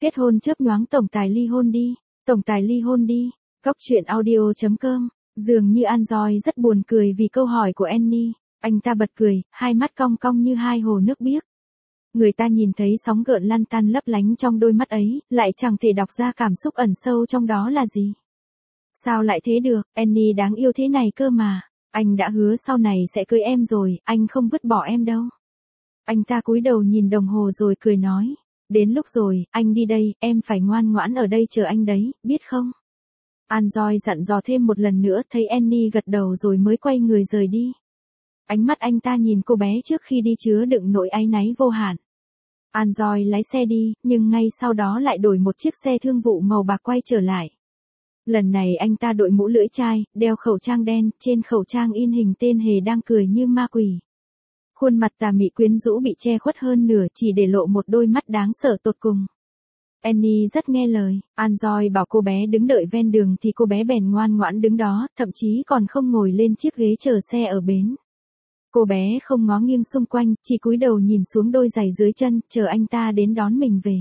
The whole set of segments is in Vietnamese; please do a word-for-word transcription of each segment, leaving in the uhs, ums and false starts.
Kết hôn chớp nhoáng tổng tài ly hôn đi, tổng tài ly hôn đi. Góc truyện audio chấm com. Dường như Anjoy rất buồn cười vì câu hỏi của Annie. Anh ta bật cười, hai mắt cong cong như hai hồ nước biếc. Người ta nhìn thấy sóng gợn lăn tăn lấp lánh trong đôi mắt ấy, lại chẳng thể đọc ra cảm xúc ẩn sâu trong đó là gì. Sao lại thế được, Annie đáng yêu thế này cơ mà. Anh đã hứa sau này sẽ cưới em rồi, anh không vứt bỏ em đâu. Anh ta cúi đầu nhìn đồng hồ rồi cười nói. Đến lúc rồi, anh đi đây, em phải ngoan ngoãn ở đây chờ anh đấy, biết không? Anjoy dặn dò thêm một lần nữa, thấy Annie gật đầu rồi mới quay người rời đi. Ánh mắt anh ta nhìn cô bé trước khi đi chứa đựng nỗi áy náy vô hạn. Anjoy lái xe đi, nhưng ngay sau đó lại đổi một chiếc xe thương vụ màu bạc quay trở lại. Lần này anh ta đội mũ lưỡi chai, đeo khẩu trang đen, trên khẩu trang in hình tên hề đang cười như ma quỷ. Khuôn mặt tà mị quyến rũ bị che khuất hơn nửa, chỉ để lộ một đôi mắt đáng sợ tột cùng. Annie rất nghe lời, Anjoy bảo cô bé đứng đợi ven đường thì cô bé bèn ngoan ngoãn đứng đó, thậm chí còn không ngồi lên chiếc ghế chờ xe ở bến. Cô bé không ngó nghiêng xung quanh, chỉ cúi đầu nhìn xuống đôi giày dưới chân, chờ anh ta đến đón mình về.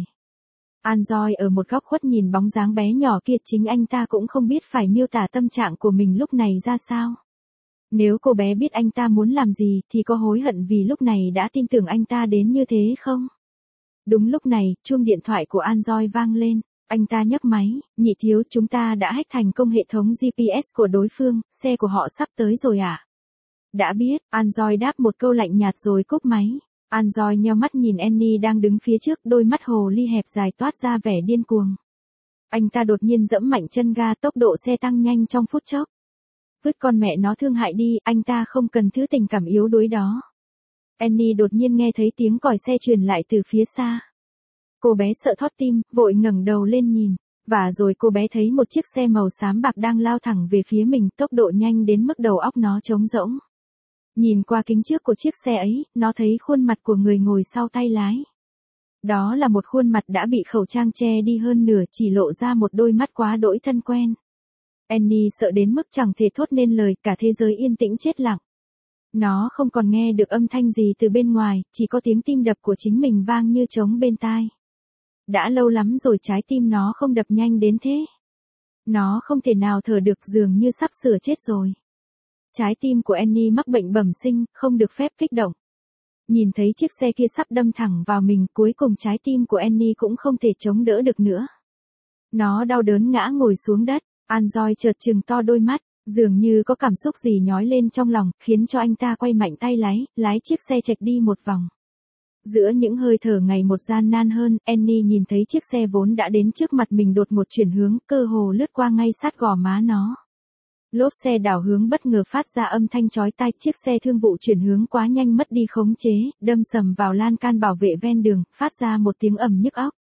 Anjoy ở một góc khuất nhìn bóng dáng bé nhỏ kia, chính anh ta cũng không biết phải miêu tả tâm trạng của mình lúc này ra sao. Nếu cô bé biết anh ta muốn làm gì thì có hối hận vì lúc này đã tin tưởng anh ta đến như thế không? Đúng lúc này, chuông điện thoại của Anjoy vang lên, anh ta nhấc máy, nhị thiếu, chúng ta đã hack thành công hệ thống giê pê ét của đối phương, xe của họ sắp tới rồi à? Đã biết, Anjoy đáp một câu lạnh nhạt rồi cúp máy. Anjoy nheo mắt nhìn Annie đang đứng phía trước, đôi mắt hồ ly hẹp dài toát ra vẻ điên cuồng. Anh ta đột nhiên giẫm mạnh chân ga, tốc độ xe tăng nhanh trong phút chốc. Vứt con mẹ nó thương hại đi, anh ta không cần thứ tình cảm yếu đuối đó. Annie đột nhiên nghe thấy tiếng còi xe truyền lại từ phía xa. Cô bé sợ thót tim, vội ngẩng đầu lên nhìn, và rồi cô bé thấy một chiếc xe màu xám bạc đang lao thẳng về phía mình, tốc độ nhanh đến mức đầu óc nó trống rỗng. Nhìn qua kính trước của chiếc xe ấy, nó thấy khuôn mặt của người ngồi sau tay lái. Đó là một khuôn mặt đã bị khẩu trang che đi hơn nửa, chỉ lộ ra một đôi mắt quá đỗi thân quen. Annie sợ đến mức chẳng thể thốt nên lời, cả thế giới yên tĩnh chết lặng. Nó không còn nghe được âm thanh gì từ bên ngoài, chỉ có tiếng tim đập của chính mình vang như trống bên tai. Đã lâu lắm rồi trái tim nó không đập nhanh đến thế. Nó không thể nào thở được, dường như sắp sửa chết rồi. Trái tim của Annie mắc bệnh bẩm sinh, không được phép kích động. Nhìn thấy chiếc xe kia sắp đâm thẳng vào mình, cuối cùng trái tim của Annie cũng không thể chống đỡ được nữa. Nó đau đớn ngã ngồi xuống đất. Anjoy chợt trừng to đôi mắt, dường như có cảm xúc gì nhói lên trong lòng, khiến cho anh ta quay mạnh tay lái, lái chiếc xe chệch đi một vòng. Giữa những hơi thở ngày một gian nan hơn, Annie nhìn thấy chiếc xe vốn đã đến trước mặt mình đột ngột chuyển hướng, cơ hồ lướt qua ngay sát gò má nó. Lốp xe đảo hướng bất ngờ phát ra âm thanh chói tai, chiếc xe thương vụ chuyển hướng quá nhanh mất đi khống chế, đâm sầm vào lan can bảo vệ ven đường, phát ra một tiếng ầm nhức óc.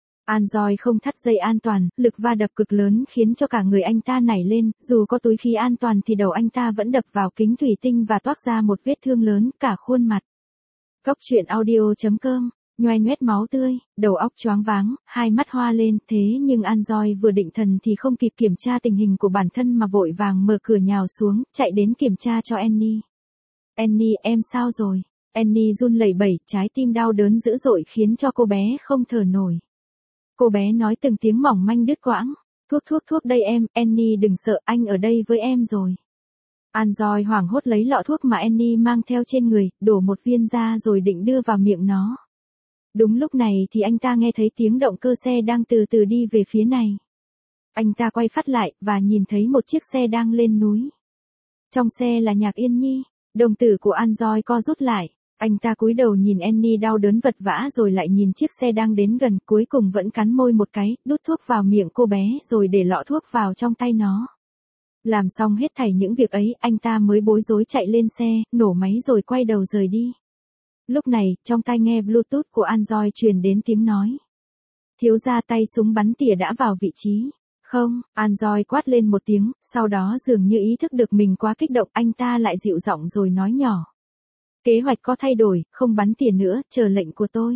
Anjoy không thắt dây an toàn, lực va đập cực lớn khiến cho cả người anh ta nảy lên, dù có túi khí an toàn thì đầu anh ta vẫn đập vào kính thủy tinh và toác ra một vết thương lớn cả khuôn mặt. Góc truyện audio chấm com, nhoe nhoét máu tươi, đầu óc choáng váng, hai mắt hoa lên, thế nhưng Anjoy vừa định thần thì không kịp kiểm tra tình hình của bản thân mà vội vàng mở cửa nhào xuống, chạy đến kiểm tra cho Annie. Annie, em sao rồi? Annie run lẩy bẩy, trái tim đau đớn dữ dội khiến cho cô bé không thở nổi. Cô bé nói từng tiếng mỏng manh đứt quãng. Thuốc thuốc thuốc đây em, Annie đừng sợ, anh ở đây với em rồi. Anjoy hoảng hốt lấy lọ thuốc mà Annie mang theo trên người, đổ một viên ra rồi định đưa vào miệng nó. Đúng lúc này thì anh ta nghe thấy tiếng động cơ xe đang từ từ đi về phía này. Anh ta quay phát lại, và nhìn thấy một chiếc xe đang lên núi. Trong xe là Nhạc Yên Nhi, đồng tử của Anjoy co rút lại. Anh ta cúi đầu nhìn Annie đau đớn vật vã rồi lại nhìn chiếc xe đang đến gần, cuối cùng vẫn cắn môi một cái, đút thuốc vào miệng cô bé rồi để lọ thuốc vào trong tay nó. Làm xong hết thảy những việc ấy, anh ta mới bối rối chạy lên xe, nổ máy rồi quay đầu rời đi. Lúc này, trong tai nghe Bluetooth của Anjoy truyền đến tiếng nói. Thiếu gia, tay súng bắn tỉa đã vào vị trí. Không, Anjoy quát lên một tiếng, sau đó dường như ý thức được mình quá kích động, anh ta lại dịu giọng rồi nói nhỏ. Kế hoạch có thay đổi, không bắn tỉa nữa, chờ lệnh của tôi.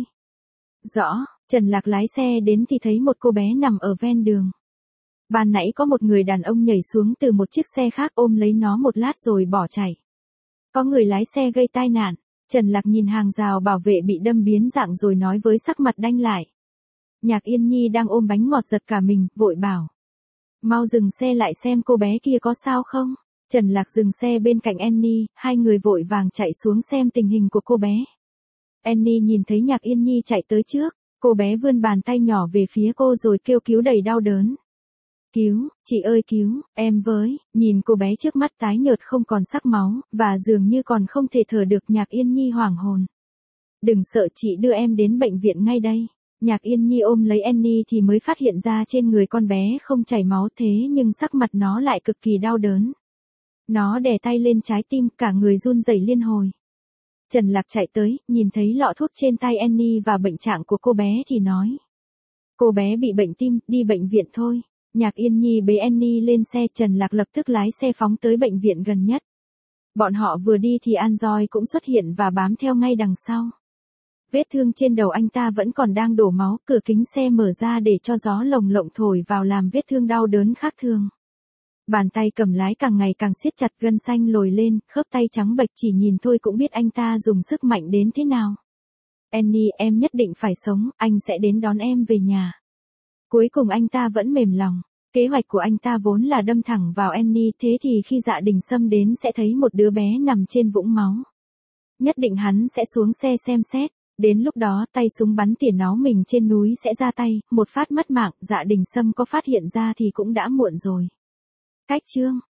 Rõ, Trần Lạc lái xe đến thì thấy một cô bé nằm ở ven đường. Ban nãy có một người đàn ông nhảy xuống từ một chiếc xe khác ôm lấy nó một lát rồi bỏ chạy. Có người lái xe gây tai nạn. Trần Lạc nhìn hàng rào bảo vệ bị đâm biến dạng rồi nói với sắc mặt đanh lại. Nhạc Yên Nhi đang ôm bánh ngọt giật cả mình, vội bảo. Mau dừng xe lại xem cô bé kia có sao không. Trần Lạc dừng xe bên cạnh Annie, hai người vội vàng chạy xuống xem tình hình của cô bé. Annie nhìn thấy Nhạc Yên Nhi chạy tới trước, cô bé vươn bàn tay nhỏ về phía cô rồi kêu cứu đầy đau đớn. Cứu, chị ơi cứu, em với, nhìn cô bé trước mắt tái nhợt không còn sắc máu, và dường như còn không thể thở được. Nhạc Yên Nhi hoảng hồn. Đừng sợ, chị đưa em đến bệnh viện ngay đây. Nhạc Yên Nhi ôm lấy Annie thì mới phát hiện ra trên người con bé không chảy máu, thế nhưng sắc mặt nó lại cực kỳ đau đớn. Nó đè tay lên trái tim, cả người run rẩy liên hồi. Trần Lạc chạy tới, nhìn thấy lọ thuốc trên tay Annie và bệnh trạng của cô bé thì nói. Cô bé bị bệnh tim, đi bệnh viện thôi. Nhạc Yên Nhi bế Annie lên xe, Trần Lạc lập tức lái xe phóng tới bệnh viện gần nhất. Bọn họ vừa đi thì An-Joy cũng xuất hiện và bám theo ngay đằng sau. Vết thương trên đầu anh ta vẫn còn đang đổ máu, cửa kính xe mở ra để cho gió lồng lộng thổi vào làm vết thương đau đớn khác thường. Bàn tay cầm lái càng ngày càng siết chặt, gân xanh lồi lên, khớp tay trắng bệch, chỉ nhìn thôi cũng biết anh ta dùng sức mạnh đến thế nào. Annie, em nhất định phải sống, anh sẽ đến đón em về nhà. Cuối cùng anh ta vẫn mềm lòng. Kế hoạch của anh ta vốn là đâm thẳng vào Annie, thế thì khi Dạ Đình Sâm đến sẽ thấy một đứa bé nằm trên vũng máu. Nhất định hắn sẽ xuống xe xem xét. Đến lúc đó tay súng bắn tỉa nó mình trên núi sẽ ra tay, một phát mất mạng. Dạ Đình Sâm có phát hiện ra thì cũng đã muộn rồi. Cách chương